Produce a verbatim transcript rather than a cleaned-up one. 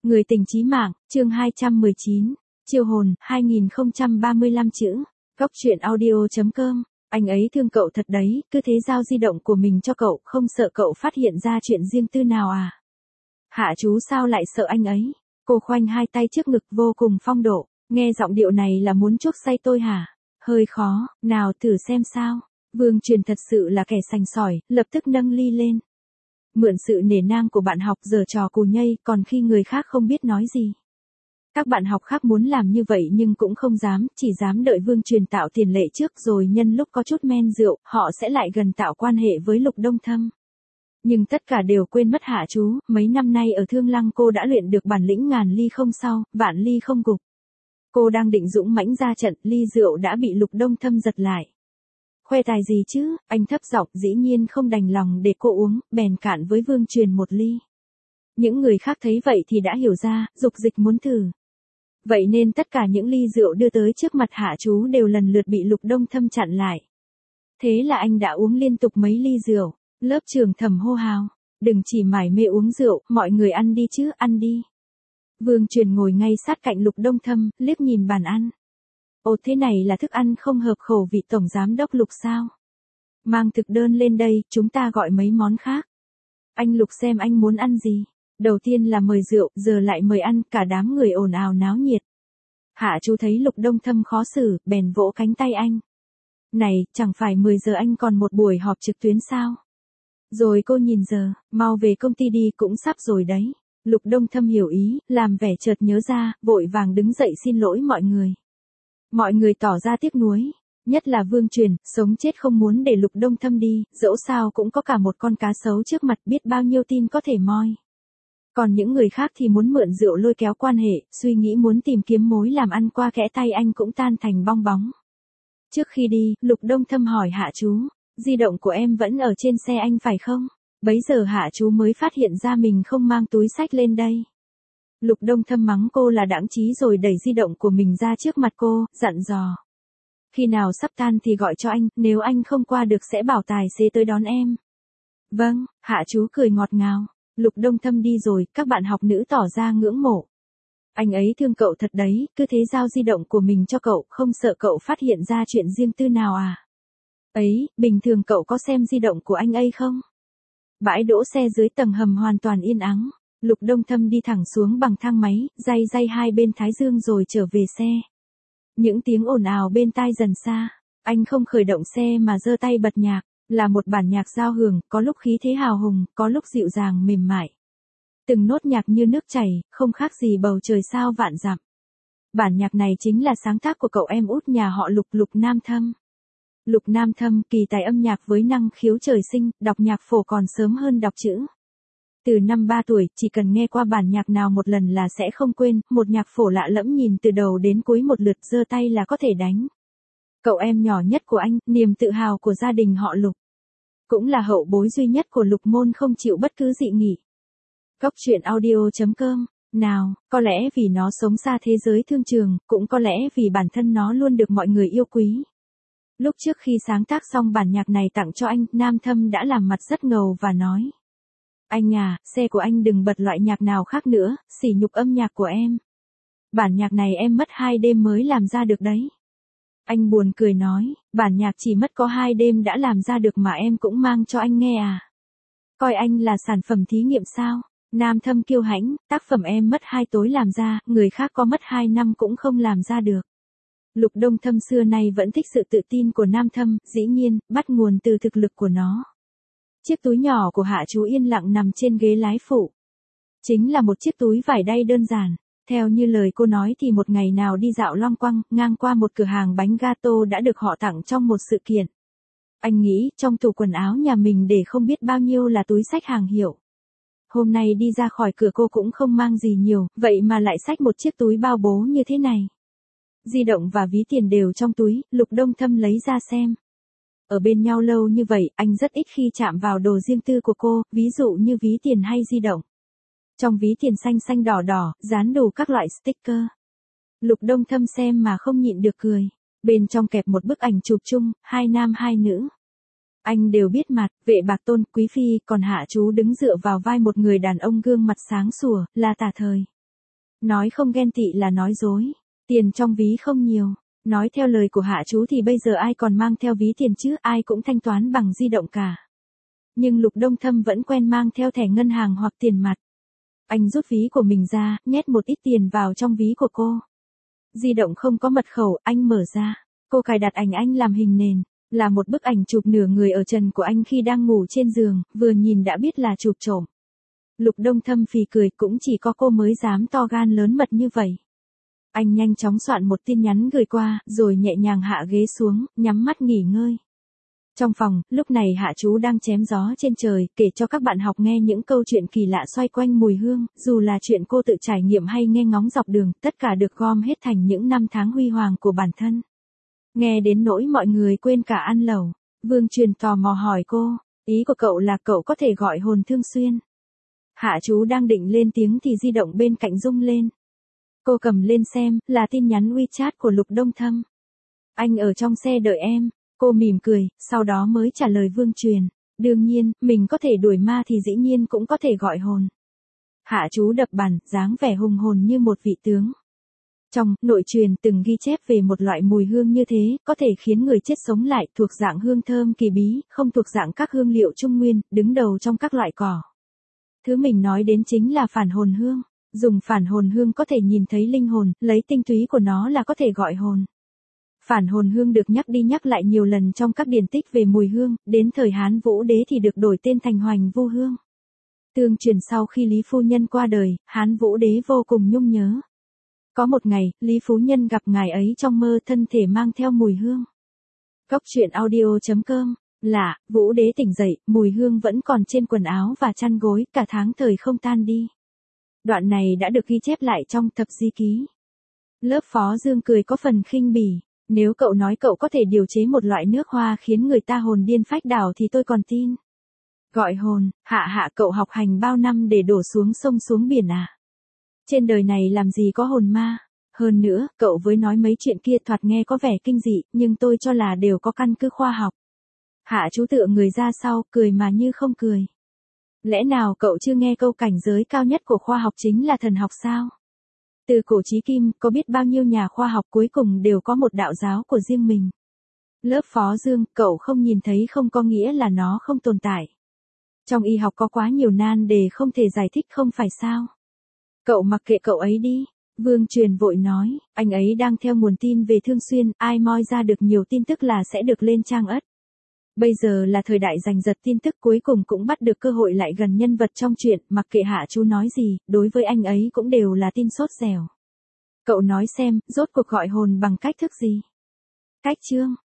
Người tình chí mạng, chương hai trăm mười chín, chiêu hồn, hai nghìn không trăm ba mươi lăm chữ, góc truyện audio chấm com, anh ấy thương cậu thật đấy, cứ thế giao di động của mình cho cậu, không sợ cậu phát hiện ra chuyện riêng tư nào à? Hạ chú sao lại sợ anh ấy? Cô khoanh hai tay trước ngực vô cùng phong độ, nghe giọng điệu này là muốn chuốc say tôi hả? Hơi khó, nào thử xem sao. Vương Truyền thật sự là kẻ sành sỏi, lập tức nâng ly lên. Mượn sự nể nang của bạn học giở trò cù nhây, còn khi người khác không biết nói gì. Các bạn học khác muốn làm như vậy nhưng cũng không dám, chỉ dám đợi Vương Truyền tạo tiền lệ trước rồi nhân lúc có chút men rượu, họ sẽ lại gần tạo quan hệ với Lục Đông Thâm. Nhưng tất cả đều quên mất Hạ chú, mấy năm nay ở Thương Lăng cô đã luyện được bản lĩnh ngàn ly không sao, vạn ly không gục. Cô đang định dũng mãnh ra trận, ly rượu đã bị Lục Đông Thâm giật lại. Khoe tài gì chứ, anh thấp giọng, dĩ nhiên không đành lòng để cô uống, bèn cạn với Vương Truyền một ly. Những người khác thấy vậy thì đã hiểu ra, dục dịch muốn thử. Vậy nên tất cả những ly rượu đưa tới trước mặt Hạ chú đều lần lượt bị Lục Đông Thâm chặn lại. Thế là anh đã uống liên tục mấy ly rượu, lớp trường thầm hô hào, đừng chỉ mải mê uống rượu, mọi người ăn đi chứ, ăn đi. Vương Truyền ngồi ngay sát cạnh Lục Đông Thâm, liếc nhìn bàn ăn. Ồ, thế này là thức ăn không hợp khẩu vị tổng giám đốc Lục sao? Mang thực đơn lên đây, chúng ta gọi mấy món khác. Anh Lục xem anh muốn ăn gì? Đầu tiên là mời rượu, giờ lại mời ăn, cả đám người ồn ào náo nhiệt. Hạ chú thấy Lục Đông Thâm khó xử, bèn vỗ cánh tay anh. Này, chẳng phải mười giờ anh còn một buổi họp trực tuyến sao? Rồi cô nhìn giờ, mau về công ty đi, cũng sắp rồi đấy. Lục Đông Thâm hiểu ý, làm vẻ chợt nhớ ra, vội vàng đứng dậy xin lỗi mọi người. Mọi người tỏ ra tiếc nuối, nhất là Vương Truyền, sống chết không muốn để Lục Đông Thâm đi, dẫu sao cũng có cả một con cá sấu trước mặt, biết bao nhiêu tin có thể moi. Còn những người khác thì muốn mượn rượu lôi kéo quan hệ, suy nghĩ muốn tìm kiếm mối làm ăn qua kẽ tay anh cũng tan thành bong bóng. Trước khi đi, Lục Đông Thâm hỏi Hạ chú, di động của em vẫn ở trên xe anh phải không? Bấy giờ Hạ chú mới phát hiện ra mình không mang túi xách lên đây. Lục Đông Thâm mắng cô là đãng trí rồi đẩy di động của mình ra trước mặt cô, dặn dò. Khi nào sắp tan thì gọi cho anh, nếu anh không qua được sẽ bảo tài xế tới đón em. Vâng, Hạ chú cười ngọt ngào. Lục Đông Thâm đi rồi, các bạn học nữ tỏ ra ngưỡng mộ. Anh ấy thương cậu thật đấy, cứ thế giao di động của mình cho cậu, không sợ cậu phát hiện ra chuyện riêng tư nào à? Ấy, bình thường cậu có xem di động của anh ấy không? Bãi đỗ xe dưới tầng hầm hoàn toàn yên ắng. Lục Đông Thâm đi thẳng xuống bằng thang máy, day day hai bên thái dương rồi trở về xe. Những tiếng ồn ào bên tai dần xa, anh không khởi động xe mà giơ tay bật nhạc, là một bản nhạc giao hưởng, có lúc khí thế hào hùng, có lúc dịu dàng mềm mại. Từng nốt nhạc như nước chảy, không khác gì bầu trời sao vạn dặm. Bản nhạc này chính là sáng tác của cậu em út nhà họ Lục, Lục Nam Thâm. Lục Nam Thâm kỳ tài âm nhạc với năng khiếu trời sinh, đọc nhạc phổ còn sớm hơn đọc chữ. Từ năm ba tuổi, chỉ cần nghe qua bản nhạc nào một lần là sẽ không quên, một nhạc phổ lạ lẫm nhìn từ đầu đến cuối một lượt giơ tay là có thể đánh. Cậu em nhỏ nhất của anh, niềm tự hào của gia đình họ Lục. Cũng là hậu bối duy nhất của Lục môn không chịu bất cứ dị nghị. Góc truyện audio chấm com, nào, có lẽ vì nó sống xa thế giới thương trường, cũng có lẽ vì bản thân nó luôn được mọi người yêu quý. Lúc trước khi sáng tác xong bản nhạc này tặng cho anh, Nam Thâm đã làm mặt rất ngầu và nói. Anh à, xe của anh đừng bật loại nhạc nào khác nữa, sỉ nhục âm nhạc của em. Bản nhạc này em mất hai đêm mới làm ra được đấy. Anh buồn cười nói, bản nhạc chỉ mất có hai đêm đã làm ra được mà em cũng mang cho anh nghe à. Coi anh là sản phẩm thí nghiệm sao? Nam Thâm kiêu hãnh, tác phẩm em mất hai tối làm ra, người khác có mất hai năm cũng không làm ra được. Lục Đông Thâm xưa nay vẫn thích sự tự tin của Nam Thâm, dĩ nhiên, bắt nguồn từ thực lực của nó. Chiếc túi nhỏ của Hạ chú yên lặng nằm trên ghế lái phụ. Chính là một chiếc túi vải đay đơn giản. Theo như lời cô nói thì một ngày nào đi dạo loanh quanh, ngang qua một cửa hàng bánh gato đã được họ tặng trong một sự kiện. Anh nghĩ trong tủ quần áo nhà mình để không biết bao nhiêu là túi xách hàng hiệu. Hôm nay đi ra khỏi cửa cô cũng không mang gì nhiều, vậy mà lại xách một chiếc túi bao bố như thế này. Di động và ví tiền đều trong túi, Lục Đông Thâm lấy ra xem. Ở bên nhau lâu như vậy, anh rất ít khi chạm vào đồ riêng tư của cô, ví dụ như ví tiền hay di động. Trong ví tiền xanh xanh đỏ đỏ, dán đủ các loại sticker. Lục Đông Thâm xem mà không nhịn được cười. Bên trong kẹp một bức ảnh chụp chung, hai nam hai nữ. Anh đều biết mặt, Vệ Bạc Tôn, Quý Phi, còn Hạ chú đứng dựa vào vai một người đàn ông gương mặt sáng sủa, là Tả Thời. Nói không ghen tị là nói dối. Tiền trong ví không nhiều. Nói theo lời của Hạ Chú thì bây giờ ai còn mang theo ví tiền chứ, ai cũng thanh toán bằng di động cả. Nhưng Lục Đông Thâm vẫn quen mang theo thẻ ngân hàng hoặc tiền mặt. Anh rút ví của mình ra, nhét một ít tiền vào trong ví của cô. Di động không có mật khẩu, anh mở ra. Cô cài đặt ảnh anh làm hình nền, là một bức ảnh chụp nửa người ở trần của anh khi đang ngủ trên giường, vừa nhìn đã biết là chụp trộm. Lục Đông Thâm phì cười, cũng chỉ có cô mới dám to gan lớn mật như vậy. Anh nhanh chóng soạn một tin nhắn gửi qua, rồi nhẹ nhàng hạ ghế xuống, nhắm mắt nghỉ ngơi. Trong phòng, lúc này Hạ Chú đang chém gió trên trời, kể cho các bạn học nghe những câu chuyện kỳ lạ xoay quanh mùi hương, dù là chuyện cô tự trải nghiệm hay nghe ngóng dọc đường, tất cả được gom hết thành những năm tháng huy hoàng của bản thân. Nghe đến nỗi mọi người quên cả ăn lẩu, Vương Truyền tò mò hỏi cô, ý của cậu là cậu có thể gọi hồn thường xuyên. Hạ Chú đang định lên tiếng thì di động bên cạnh rung lên. Cô cầm lên xem, là tin nhắn WeChat của Lục Đông Thâm. Anh ở trong xe đợi em. Cô mỉm cười, sau đó mới trả lời Vương Truyền. Đương nhiên, mình có thể đuổi ma thì dĩ nhiên cũng có thể gọi hồn. Hạ Chú đập bàn, dáng vẻ hùng hồn như một vị tướng. Trong nội truyền từng ghi chép về một loại mùi hương như thế, có thể khiến người chết sống lại, thuộc dạng hương thơm kỳ bí, không thuộc dạng các hương liệu trung nguyên, đứng đầu trong các loại cỏ. Thứ mình nói đến chính là phản hồn hương. Dùng phản hồn hương có thể nhìn thấy linh hồn, lấy tinh túy của nó là có thể gọi hồn. Phản hồn hương được nhắc đi nhắc lại nhiều lần trong các điển tích về mùi hương, đến thời Hán Vũ Đế thì được đổi tên thành Hoành Vu Hương. Tương truyền sau khi Lý Phu Nhân qua đời, Hán Vũ Đế vô cùng nhung nhớ. Có một ngày, Lý Phu Nhân gặp ngài ấy trong mơ, thân thể mang theo mùi hương. Góc truyện audio chấm com. Lạ, Vũ Đế tỉnh dậy, mùi hương vẫn còn trên quần áo và chăn gối, cả tháng thời không tan đi. Đoạn này đã được ghi chép lại trong Thập Di Ký. Lớp Phó Dương cười có phần khinh bỉ. Nếu cậu nói cậu có thể điều chế một loại nước hoa khiến người ta hồn điên phách đảo thì tôi còn tin. Gọi hồn, hạ hạ cậu học hành bao năm để đổ xuống sông xuống biển à? Trên đời này làm gì có hồn ma? Hơn nữa, cậu với nói mấy chuyện kia thoạt nghe có vẻ kinh dị, nhưng tôi cho là đều có căn cứ khoa học. Hạ Chú tựa người ra sau, cười mà như không cười. Lẽ nào cậu chưa nghe câu cảnh giới cao nhất của khoa học chính là thần học sao? Từ cổ chí kim, có biết bao nhiêu nhà khoa học cuối cùng đều có một đạo giáo của riêng mình. Lớp Phó Dương, cậu không nhìn thấy không có nghĩa là nó không tồn tại. Trong y học có quá nhiều nan đề không thể giải thích không phải sao? Cậu mặc kệ cậu ấy đi. Vương Truyền vội nói, anh ấy đang theo nguồn tin về Thương Xuyên, ai moi ra được nhiều tin tức là sẽ được lên trang ất. Bây giờ là thời đại giành giật tin tức, cuối cùng cũng bắt được cơ hội lại gần nhân vật trong chuyện, mặc kệ Hạ Chú nói gì, đối với anh ấy cũng đều là tin sốt dẻo. Cậu nói xem, rốt cuộc gọi hồn bằng cách thức gì? Cách chương.